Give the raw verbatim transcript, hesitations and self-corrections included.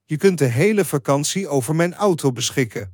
Je kunt de hele vakantie over mijn auto beschikken.